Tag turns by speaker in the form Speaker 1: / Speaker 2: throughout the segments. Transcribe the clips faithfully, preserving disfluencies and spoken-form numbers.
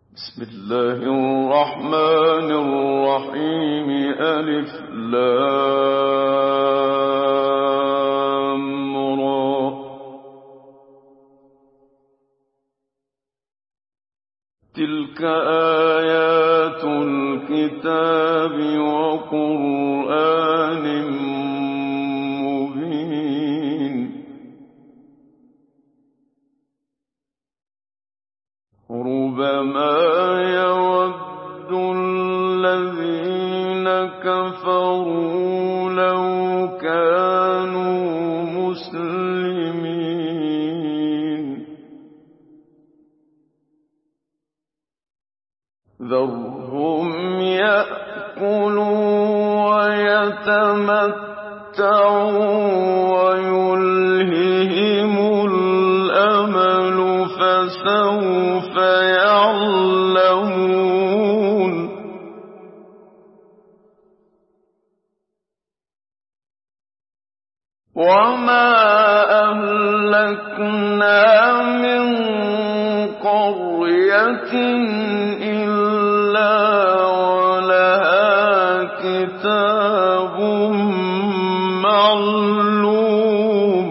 Speaker 1: بسم الله الرحمن الرحيم. ألف لام را. تلك آيات الكتاب وقرآن مبين. ربما يود الذين كفروا لو كانوا مسلمين. ذرهم يأكلوا ويتمتعوا ويلههم الأمل فسوف يعلمون. وما أهلكنا من قرية إلا ولها كتاب معلوم.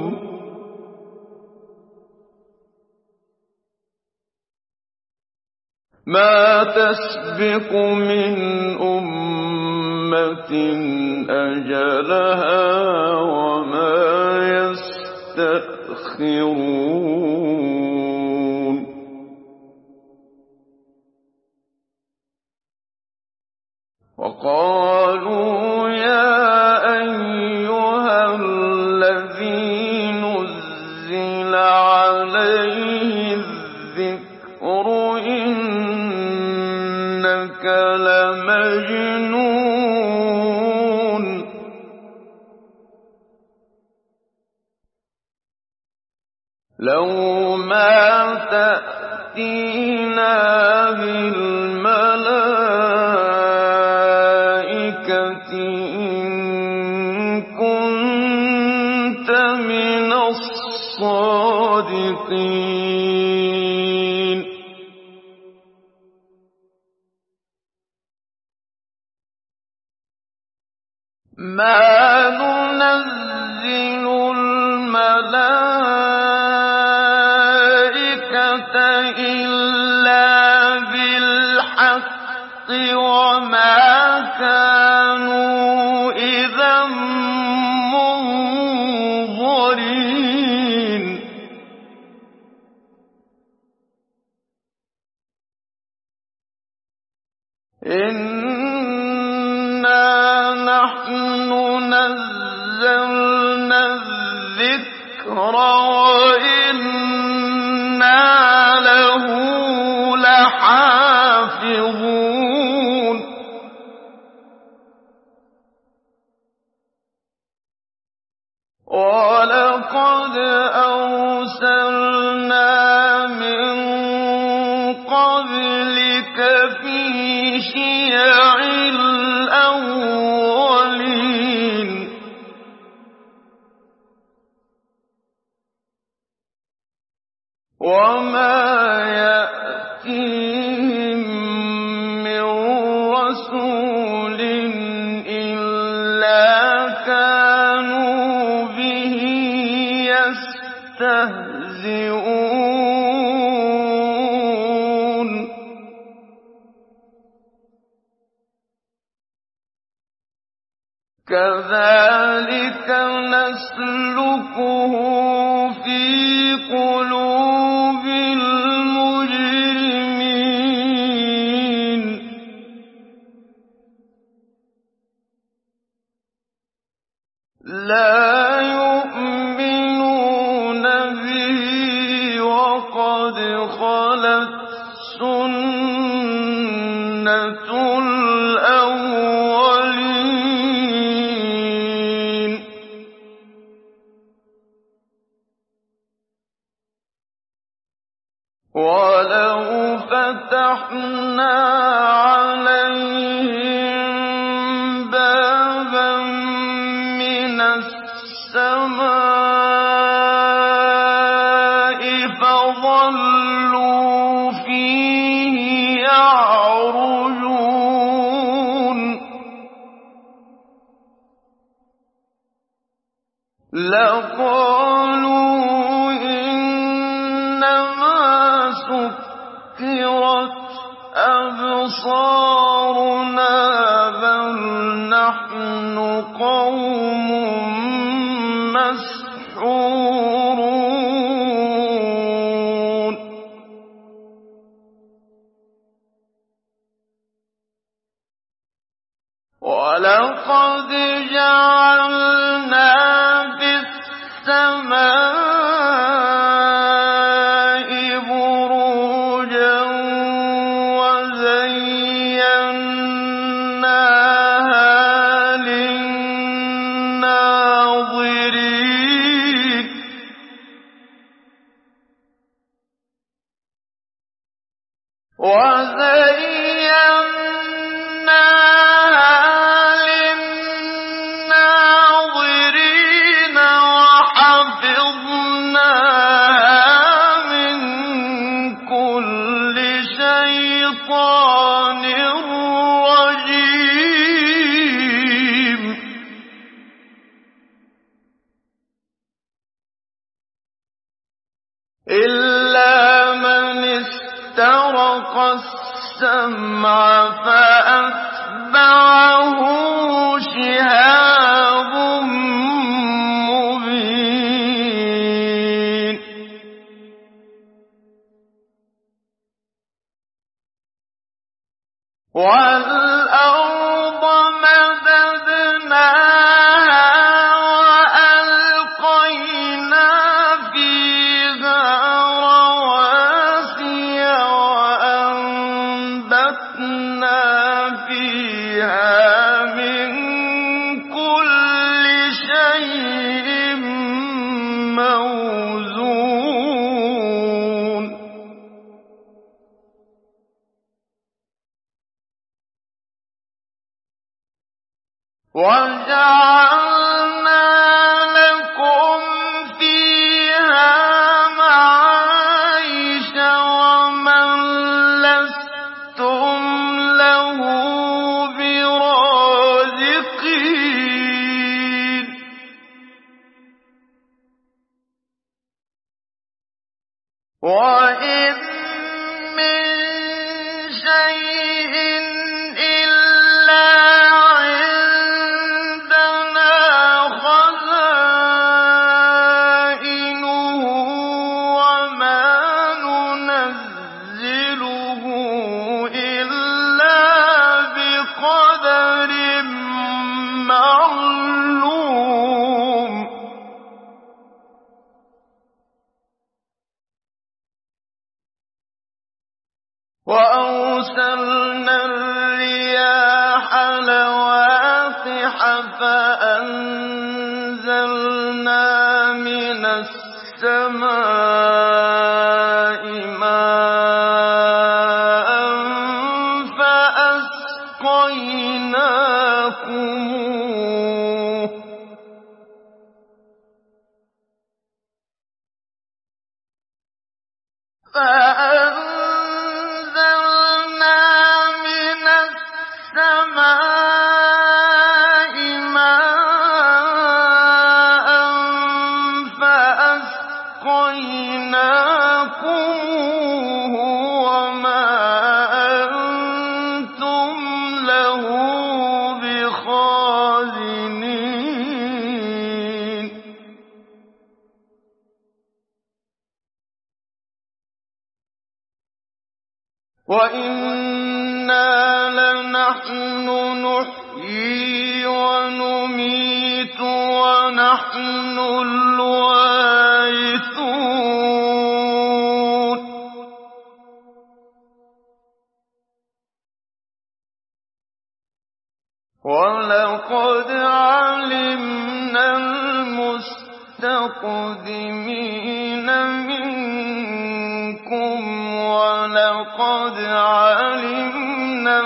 Speaker 1: ما تسبق من أمة أجلها وما يستأخرون. وقالوا يا أيها الذي نزل عليه الذكر إنك لمجنون. لو ما تأتينا بالملائكة إن كنت من الصادقين. ما ننزل الملائكة إلا بالحق وما كانوا إذا منظرين. إنا نحن نزلنا الذكر وإنا له لحافظون. ولقد أرسلنا من قبلك في شيع الأولين. وما يأتيهم من رسول إلا كانوا به يستهزئون. كذلك نسلكه في قلوب المجرمين. لا يؤمنون به وقد خلت سنة الأولين. ولو فتحنا عليهم بابا من السماء فظلوا فيه يعرجون لقالوا إنما سكرت أبصارنا بل نحن قوم مسحورون ولقد جعلنا في السماء بروجا وزيناها للناظرين إلا من استرق السمع فأتبعه شهاب مبين والأرض مددناها وألقينا فيها رواسي وأنبتنا فيها من كل شيء موزون وجعلنا لكم فيها معايش ومن لستم له برازقين وإن من شيء إلا عندنا خزائنه وما ننزله إلا بقدر معلوم وأرسلنا الرياح لواقح فأنزلنا من السماء ماء فأسقيناكموه فأنزلنا من السماء ماء فأسقيناكموه وما أنتم له بخازنين وَإِنَّا لَنَحْنُ نُحْيِي وَنُمِيتُ وَنَحْنُ الْوَارِثُونَ وَلَقَدْ عَلِمْنَا الْمُسْتَقْدِمِينَ مِنكُمْ وَلَقَدْ عَلِمْنَا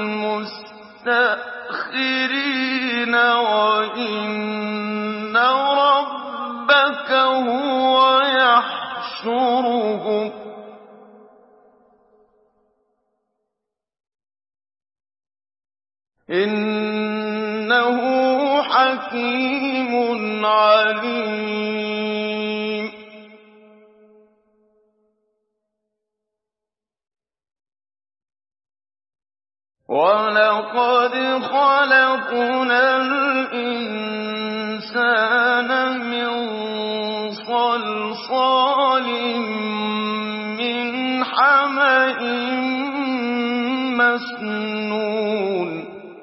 Speaker 1: الْمُسْتَأْخِرِينَ وَإِنَّ رَبَّكَ هُوَ يَحْشُرُهُمْ إِنَّهُ حَكِيمٌ عَلِيمٌ وَلَقَدْ خَلَقْنَا الْإِنسَانَ مِن صَلْصَالٍ مِّنْ حَمَإٍ مَّسْنُونٍ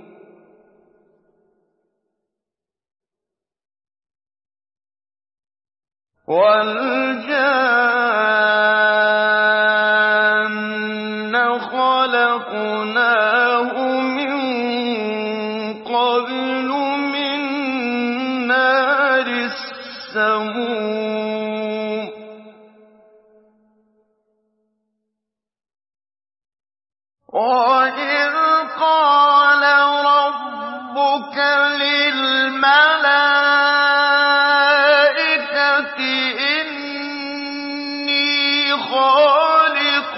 Speaker 1: وَالْجَانَّ خَلَقْنَاهُ مِن قَبْلُ مِن نَّارِ السَّمُومِ وَإِذْ قَالَ رَبُّكَ لِلْمَلَائِكَةِ إِنِّي خَالِقٌ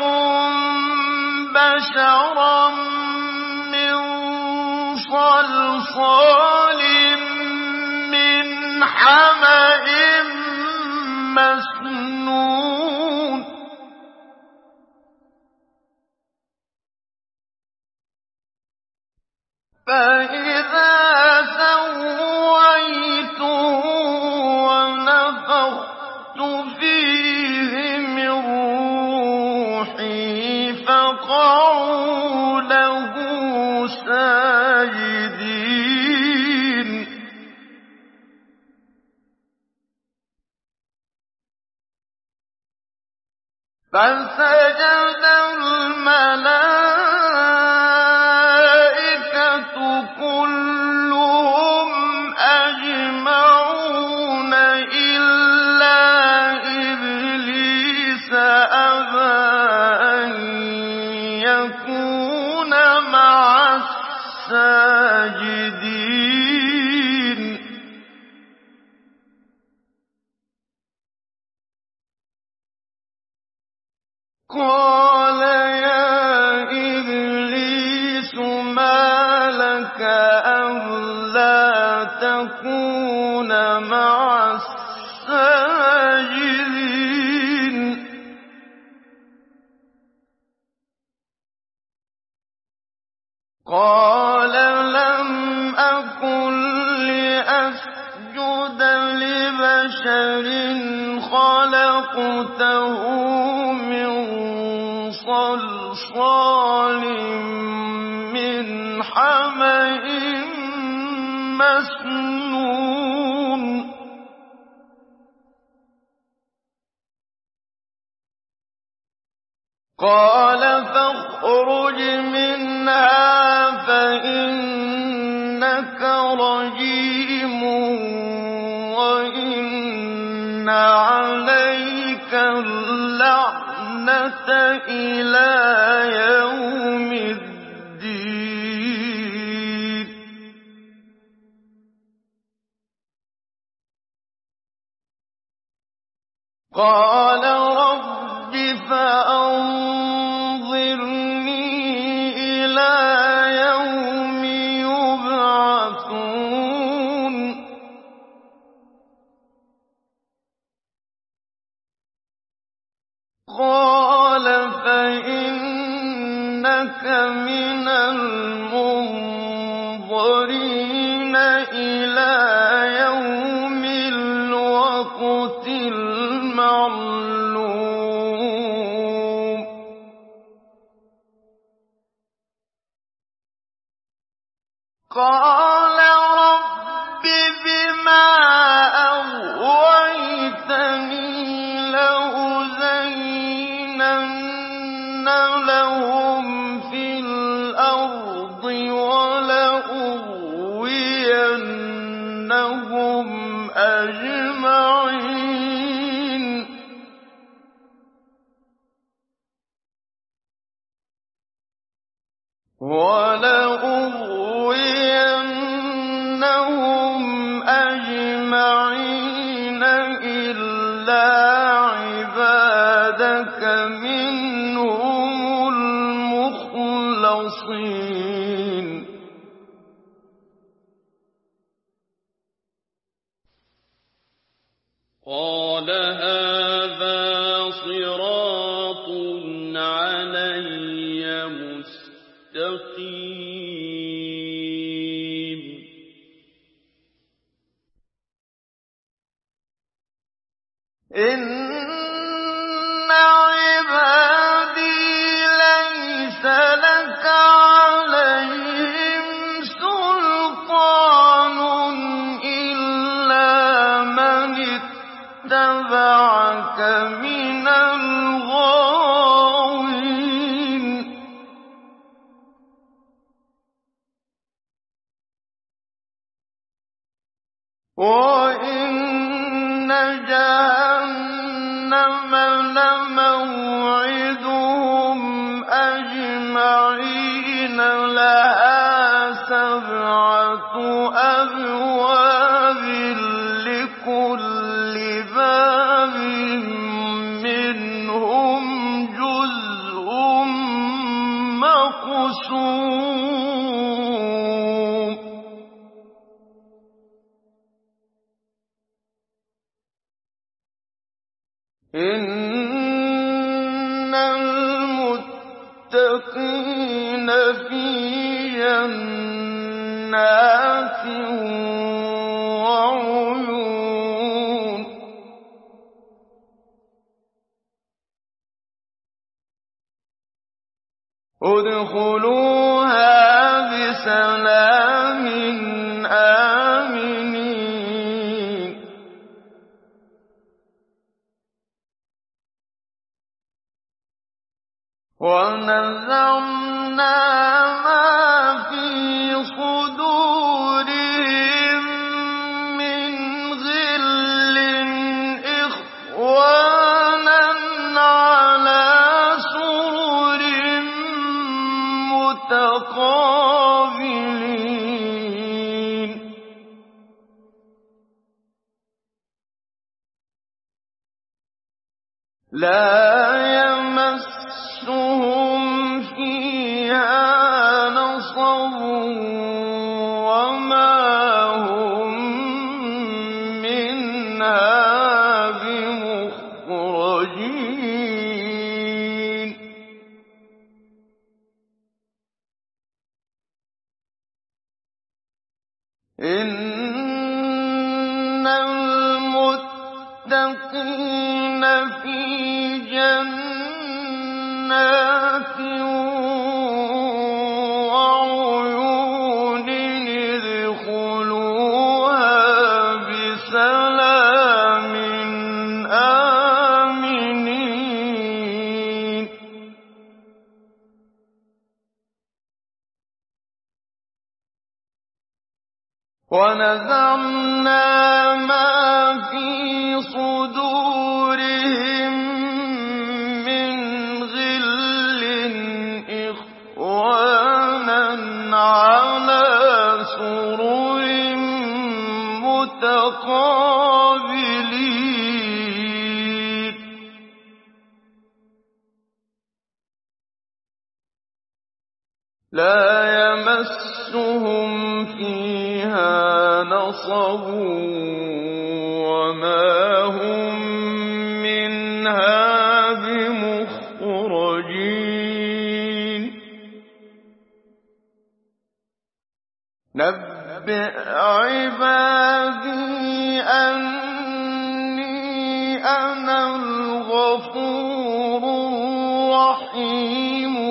Speaker 1: بَشَرًا مِّن صَلْصَالٍ مِّنْ حَمَإٍ مَّسْنُونٍ فَإِذَا سَوَّيْتُهُ وَنَفَخْتُ فِيهِ مِن رُّوحِي فَقَعُوا لَهُ سَاجِدِينَ فَسَجَدَ الْمَلَائِكَةُ كُلُّهُمْ أَجْمَعُونَ إِلَّا إِبْلِيسَ أَبَىٰ أَن يَكُونَ مَعَ السَّاجِدِينَ قَالَ يَا إِبْلِيسُ مَا لَكَ أَلَّا تَكُونَ مَعَ السَّاجِدِينَ قَالَ لَمْ أَكُن لِّأَسْجُدَ لِبَشَرٍ خَلَقْتَهُ مِن صَلْصَالٍ مِّنْ حَمَإٍ مَّسْنُونٍ قَالَ فَاخْرُجْ مِنْهَا فَإِنَّكَ رَجِيمٌ وَإِنَّ عَلَيْكَ اللَّعْنَةَ إِلَىٰ يَوْمِ الدِّينِ قَالَ رَبِّ فَأَنظِرْنِي إِلَىٰ يَوْمِ يُبْعَثُونَ قَالَ فَإِنَّكَ مِنَ الْمُنظَرِينَ إِلَىٰ يَوْمِ الْوَقْتِ الْمَعْلُومِ قَالَ رَبِّ بِمَا أَغْوَيْتَنِي لَأُزَيِّنَنَّ لَهُمْ فِي الْأَرْضِ وَلَأُغْوِيَنَّهُمْ أَجْمَعِينَ وَلَأُغْوِيَنَّهُمْ أَجْمَعِينَ إِلَّا عِبَادَكَ مِنْهُمُ الْمُخْلَصِينَ
Speaker 2: قَالَ هَٰذَا صِرَاطٌ عَلَيَّ مُسْتَقِيمٌ.
Speaker 1: إِنَّ عِبَادِي لَيْسَ لَكَ عَلَيْهِمْ سُلْطَانٌ إِلَّا مَنِ اتَّبَعَكَ مِنَ الْغَاوِينَ وَإِنَّ جَهَنَّمَ لَمَوْعِدُهُمْ أَجْمَعِينَ لَهَا سَبْعَةُ أَبْوَابٍ لِّكُلِّ بَابٍ مِّنْهُمْ جُزْءٌ مَّقْسُومٌ إِنَّ الْمُتَّقِينَ فِي جَنَّاتٍ وَعُيُونٍ ادْخُلُوهَا بِسَلَامٍ آمِنِينَ وَنَزَعْنَا مَا فِي صُدُورِهِم مِّنْ غِلٍّ إِخْوَانًا عَلَىٰ سُرُرٍ مُّتَقَابِلِينَ لَا يَمَسُّهُمْ فِيهَا نَصَبٌ وَمَا هُم مِّنْهَا بِمُخْرَجِينَ إِنَّ الْمُتَّقِينَ فِي جَنَّاتٍ وَعُيُونٍ ادْخُلُوهَا بِسَلَامٍ آمِنِينَ وَنَزَعْنَا مَا فِي صُدُورِهِم مِّنْ غِلٍّ إِخْوَانًا عَلَىٰ سُرُرٍ مُّتَقَابِلِينَ لَا يَمَسُّهُمْ فِيهَا نَصَبٌ وَمَا هُم مِّنْهَا بِمُخْرَجِينَ نَبِّئْ عِبَادِي أَنِّي أَنَا الْغَفُورُ الرَّحِيمُ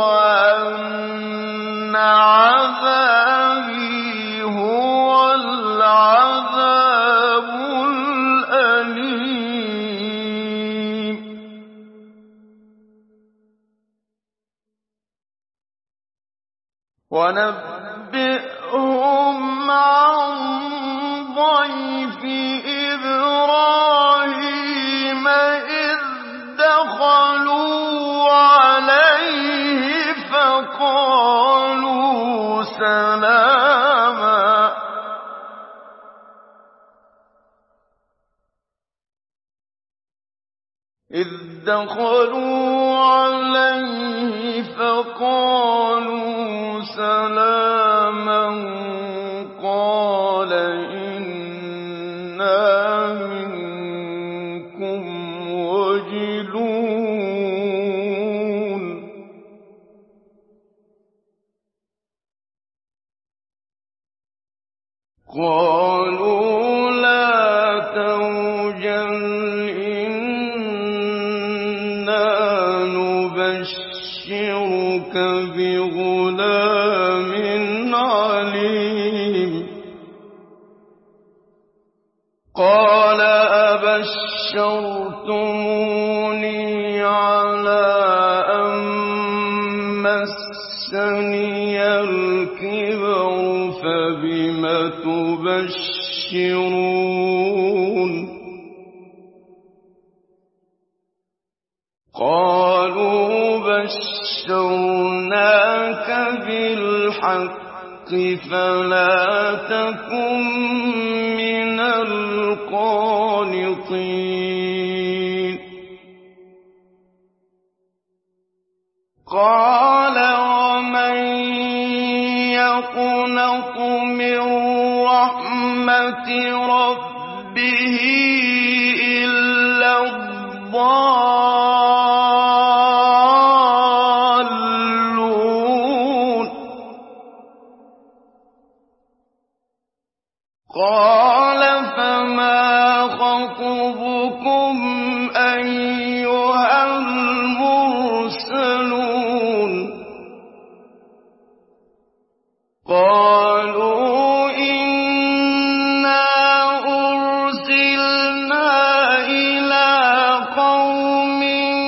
Speaker 1: وَأَنَّ عَذَابِي هُوَ الْعَذَابُ الْأَلِيمُ وَنَبِّئْهُمْ عَن ضَيْفِ إِبْرَاهِيمَ إِذْ دَخَلُوا عَلَيْهِ فَقَالُوا سَلَامًا إِذْ دَخَلُوا عَلَيْهِ فَقَالُوا سَلَامًا قَالَ إِنَّا مِنكُمْ قالوا لا توجل إنا نبشرك بغلام عليم قال أبشرتموني على أن مسني الكبر فبم تبشرون قالوا بشرناك بالحق فلا تكن من القانطين قال ومن يقنط من رحمة ربه إلا الضالون قال فما خطبكم أيها المرسلون قالوا إنا أرسلنا إلى قوم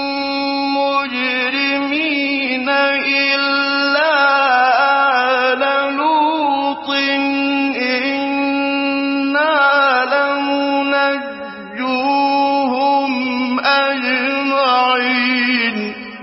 Speaker 1: مجرمين إلا آل لوط إنا لمنجوهم أجمعين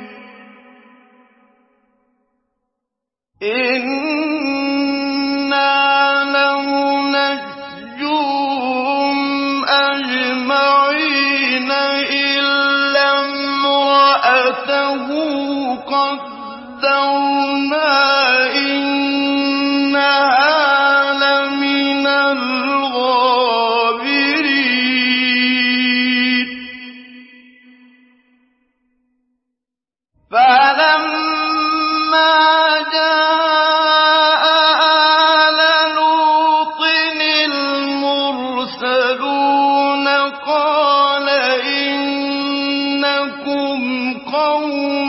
Speaker 1: قدرنا إنها لمن الغابرين فلما جاء آل لوط المرسلون قال إنكم قوم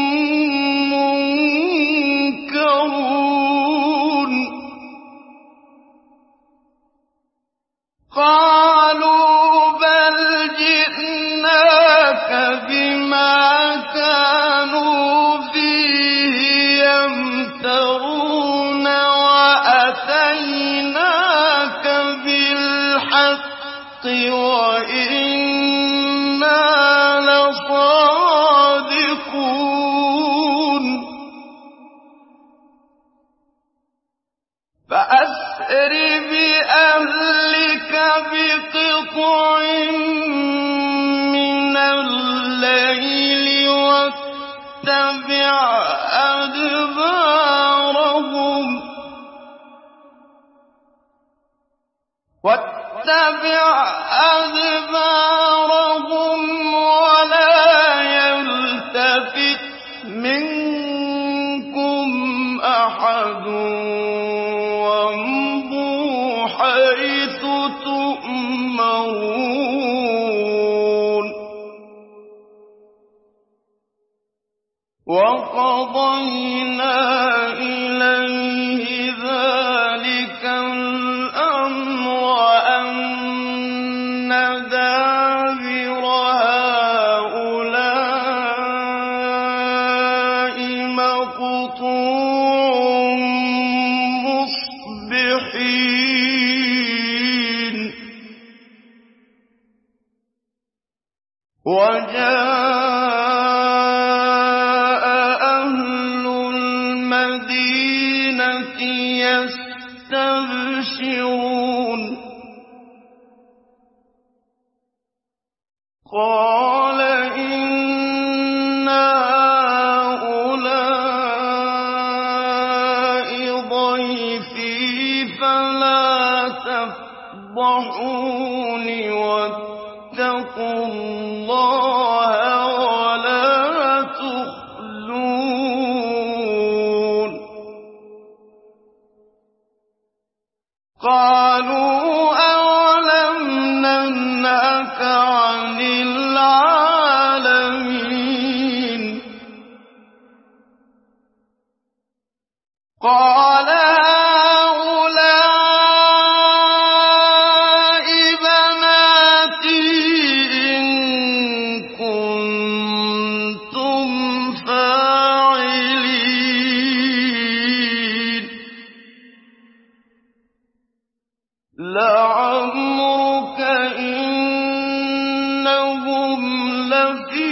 Speaker 1: قالوا بل جئناك بما كانوا فيه يمترون وأتيناك بالحق وإنا لصادقون فأسر بأهلك بقطع من الليل واتبع أدبارهم واتبع أدبارهم ولا يلتفت منكم أحد وامضوا حيث تؤمرون وقضينا إليه ذلك الأمر أن دابر هؤلاء مقطوع مصبحين وجاء أهل المدينة يستبشرون قال إن هؤلاء ضيفي فلا تفضحوني واتقوا الله ولا تخزون قال قَالُوا أَوَلَمْ نَنْهَكَ عَنِ الْعَالَمِينَ قَالَ هَٰؤُلَاءِ بَنَاتِي إِن كُنتُمْ فَاعِلِينَ لَعَمْرُكَ إِنَّهُمْ لَفِي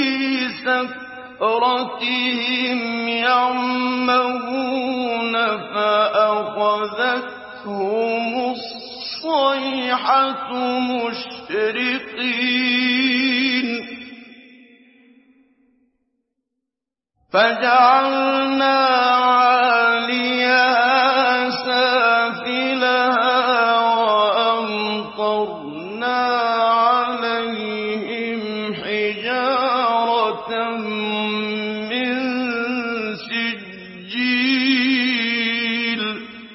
Speaker 1: سَكْرَتِهِمْ يَعْمَهُونَ فَأَخَذَتْهُمُ الصَّيْحَةُ مُشْرِقِينَ فَجَعَلْنَا عَالِيَهَا سَافِلَهَا وَأَمْطَرْنَا عَلَيْهِمْ حِجَارَةً مِّن سِجِّيلٍ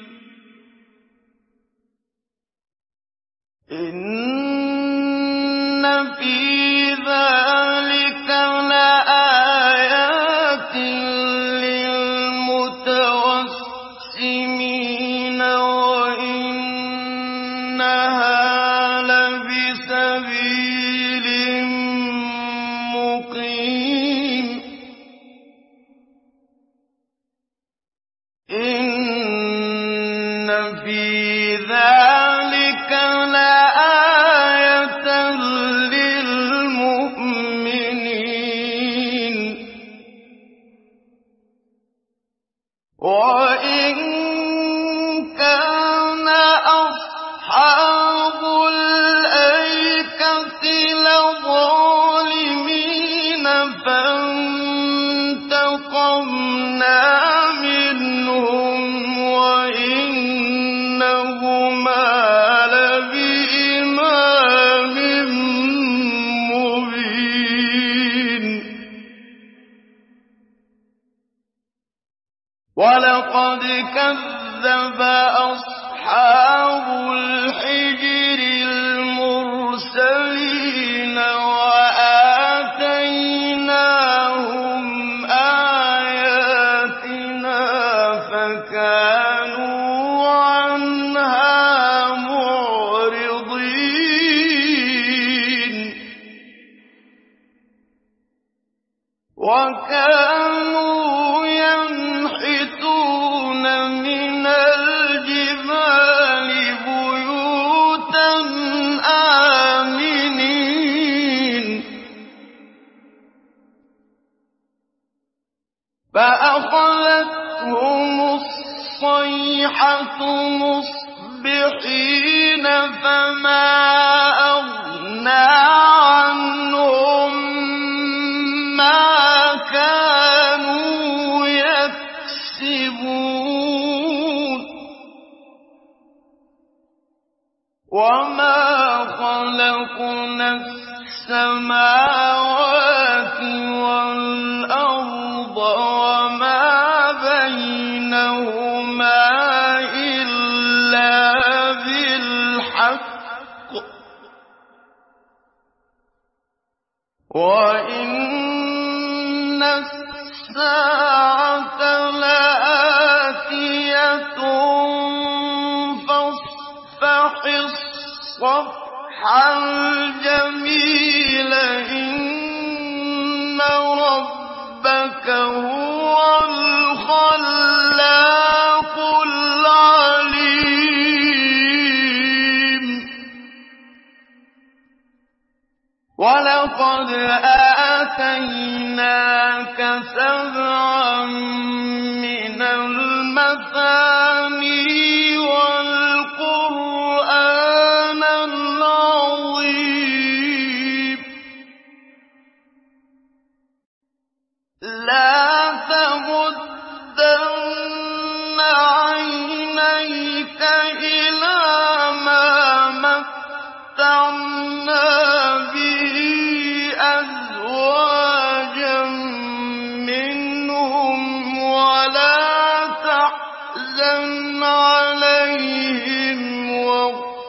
Speaker 1: إِنَّ فِي ذَٰلِكَ لَآيَاتٍ لِّلْمُتَوَسِّمِينَ وَإِنَّهَا لَبِسَبِيلٍ مُّقِيمٍ إِنَّ فِي ذَٰلِكَ لَآيَةً لِّلْمُؤْمِنِينَ وَإِن كَانَ أَصْحَابُ الْأَيْكَةِ لَظَالِمِينَ فَانتَقَمْنَا مِنْهُمْ وَإِنَّهُمَا لَبِإِمَامٍ مُّبِينٍ وَلَقَدْ كَذَّبَ أَصْحَابُ الْحِجْرِ الْمُرْسَلِينَ وَآتَيْنَاهُمْ آيَاتِنَا فَكَانُوا عَنْهَا مُعْرِضِينَ وَكَانُوا يَنْحِتُونَ مِنَ الْجِبَالِ بُيُوتًا آمِنِينَ فَأَخَذَتْهُمُ الصَّيْحَةُ مُصْبِحِينَ فَمَا أَغْنَىٰ عَنْهُم مَّا كَانُوا يَكْسِبُونَ وَمَا خَلَقْنَا السَّمَاوَاتِ وَالْأَرْضَ وَمَا بَيْنَهُمَا إِلَّا بِالْحَقِّ وَإِنَّ السَّاعَةَ لَآتِيَةٌ فَاصْفَحِ الصَّفْحَ الْجَمِيلَ إِنَّ رَبَّكَ هُوَ الْخَلَّاقُ الْعَلِيمُ وَلَقَدْ آتَيْنَاكَ سَبْعًا مِّنَ الْمَثَانِي وَالْقُرْآنَ الْعَظِيمَ لَا تَمُدَّنَّ عَيْنَيْكَ إِلَىٰ مَا مَتَّعْنَا بِهِ أَزْوَاجًا مِّنْهُمْ وَلَا تَحْزَنْ عَلَيْهِمْ وَاخْفِضْ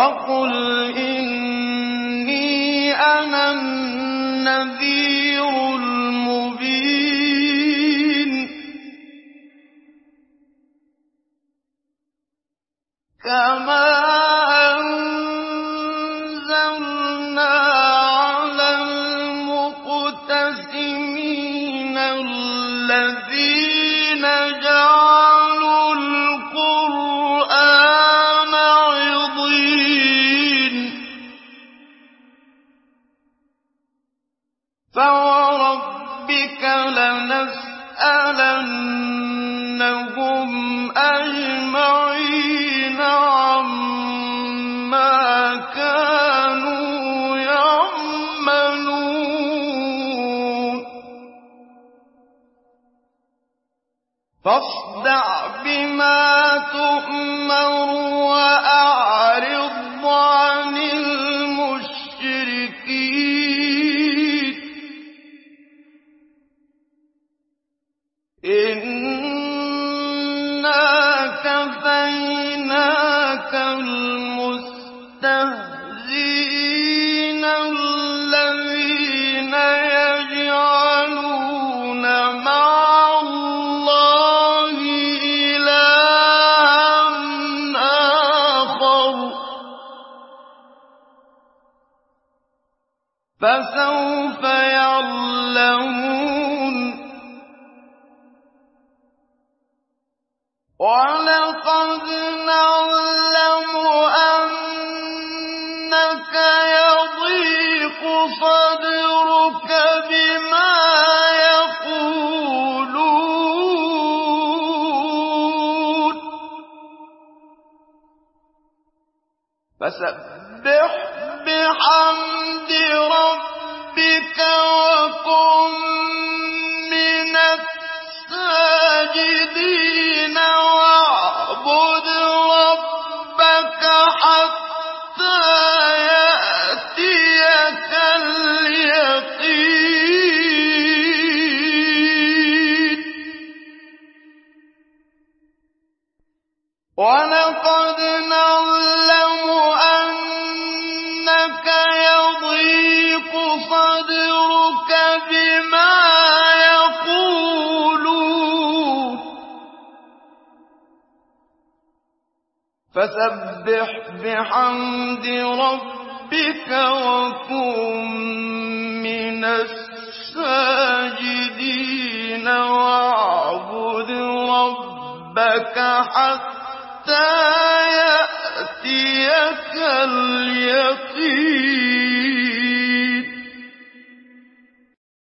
Speaker 1: وقل إني أنا النذير المبين كما أنزلنا على المقتسمين الذين جعلوا القرآن عضين فوربك لنسألنهم أجمعين عما كانوا يعملون فاصدع بما تؤمر وأعرض عن المشركين إنا كفيناك المستهزئين الذين يجعلون مع الله إلها آخر فسوف يعلمون ولقد نعلم أنك يضيق صدرك بما يقولون فسبح بحمد ربك وكن من الساجدين واعبد ربك حتى يأتيك اليقين ولقد نعلم أنك يضيق صدرك بما يقولون فسبح بحمد ربك وكن من الساجدين واعبد ربك حتى يأتيك اليقين